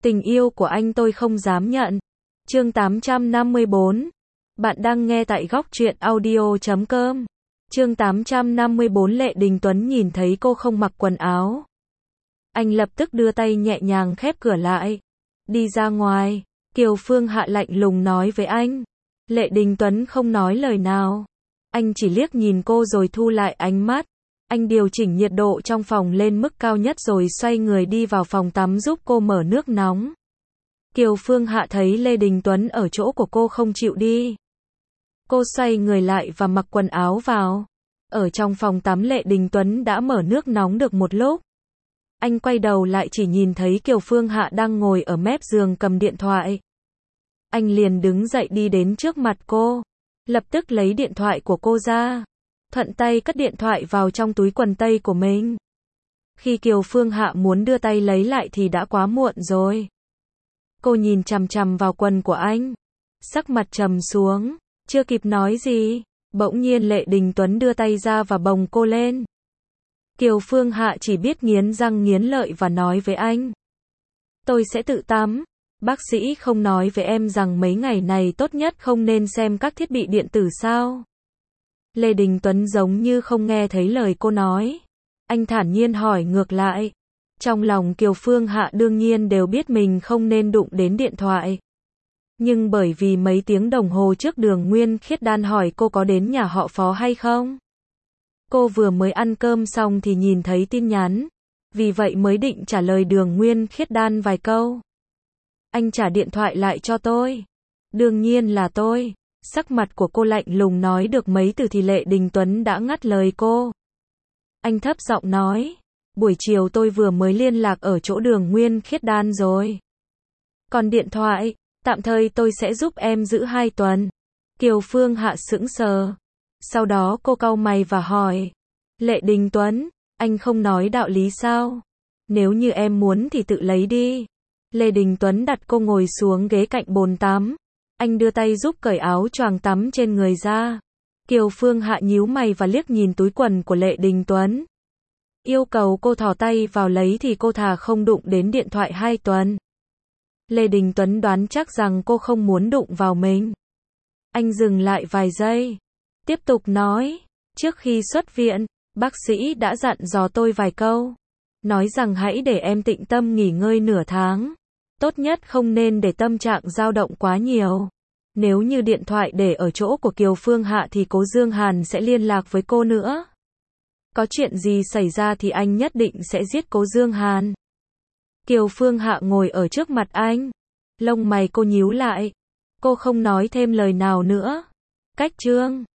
Tình yêu của anh tôi không dám nhận. Chương 854. Bạn đang nghe tại góc truyện audio.com. Chương 854. Lệ Đình Tuấn nhìn thấy cô không mặc quần áo. Anh lập tức đưa tay nhẹ nhàng khép cửa lại. Đi ra ngoài. Kiều Phương Hạ lạnh lùng nói với anh. Lệ Đình Tuấn không nói lời nào. Anh chỉ liếc nhìn cô rồi thu lại ánh mắt. Anh điều chỉnh nhiệt độ trong phòng lên mức cao nhất rồi xoay người đi vào phòng tắm giúp cô mở nước nóng. Kiều Phương Hạ thấy Lê Đình Tuấn ở chỗ của cô không chịu đi. Cô xoay người lại và mặc quần áo vào. Ở trong phòng tắm Lệ Đình Tuấn đã mở nước nóng được một lúc. Anh quay đầu lại chỉ nhìn thấy Kiều Phương Hạ đang ngồi ở mép giường cầm điện thoại. Anh liền đứng dậy đi đến trước mặt cô. Lập tức lấy điện thoại của cô ra. Thuận tay cất điện thoại vào trong túi quần tây của mình. Khi Kiều Phương Hạ muốn đưa tay lấy lại thì đã quá muộn rồi. Cô nhìn chằm chằm vào quần của anh. Sắc mặt trầm xuống. Chưa kịp nói gì. Bỗng nhiên Lệ Đình Tuấn đưa tay ra và bồng cô lên. Kiều Phương Hạ chỉ biết nghiến răng nghiến lợi và nói với anh. Tôi sẽ tự tắm. Bác sĩ không nói với em rằng mấy ngày này tốt nhất không nên xem các thiết bị điện tử sao? Lê Đình Tuấn giống như không nghe thấy lời cô nói. Anh thản nhiên hỏi ngược lại. Trong lòng Kiều Phương Hạ đương nhiên đều biết mình không nên đụng đến điện thoại. Nhưng bởi vì mấy tiếng đồng hồ trước Đường Nguyên Khiết Đan hỏi cô có đến nhà họ Phó hay không. Cô vừa mới ăn cơm xong thì nhìn thấy tin nhắn. Vì vậy mới định trả lời Đường Nguyên Khiết Đan vài câu. Anh trả điện thoại lại cho tôi. Đương nhiên là tôi. Sắc mặt của cô lạnh lùng nói được mấy từ thì Lệ Đình Tuấn đã ngắt lời cô. Anh thấp giọng nói. Buổi chiều tôi vừa mới liên lạc ở chỗ Đường Nguyên Khiết Đan rồi. Còn điện thoại, tạm thời tôi sẽ giúp em giữ 2 tuần. Kiều Phương Hạ sững sờ. Sau đó cô cau mày và hỏi. Lệ Đình Tuấn, anh không nói đạo lý sao? Nếu như em muốn thì tự lấy đi. Lê Đình Tuấn đặt cô ngồi xuống ghế cạnh bồn tắm. Anh đưa tay giúp cởi áo choàng tắm trên người ra. Kiều Phương Hạ nhíu mày và liếc nhìn túi quần của Lệ Đình Tuấn. Yêu cầu cô thò tay vào lấy thì cô thà không đụng đến điện thoại 2 tuần. Lê Đình Tuấn đoán chắc rằng cô không muốn đụng vào mình. Anh dừng lại vài giây. Tiếp tục nói. Trước khi xuất viện, bác sĩ đã dặn dò tôi vài câu. Nói rằng hãy để em tĩnh tâm nghỉ ngơi nửa tháng. Tốt nhất không nên để tâm trạng dao động quá nhiều. Nếu như điện thoại để ở chỗ của Kiều Phương Hạ thì Cố Dương Hàn sẽ liên lạc với cô nữa. Có chuyện gì xảy ra thì anh nhất định sẽ giết Cố Dương Hàn. Kiều Phương Hạ ngồi ở trước mặt anh. Lông mày cô nhíu lại. Cô không nói thêm lời nào nữa. Cách chương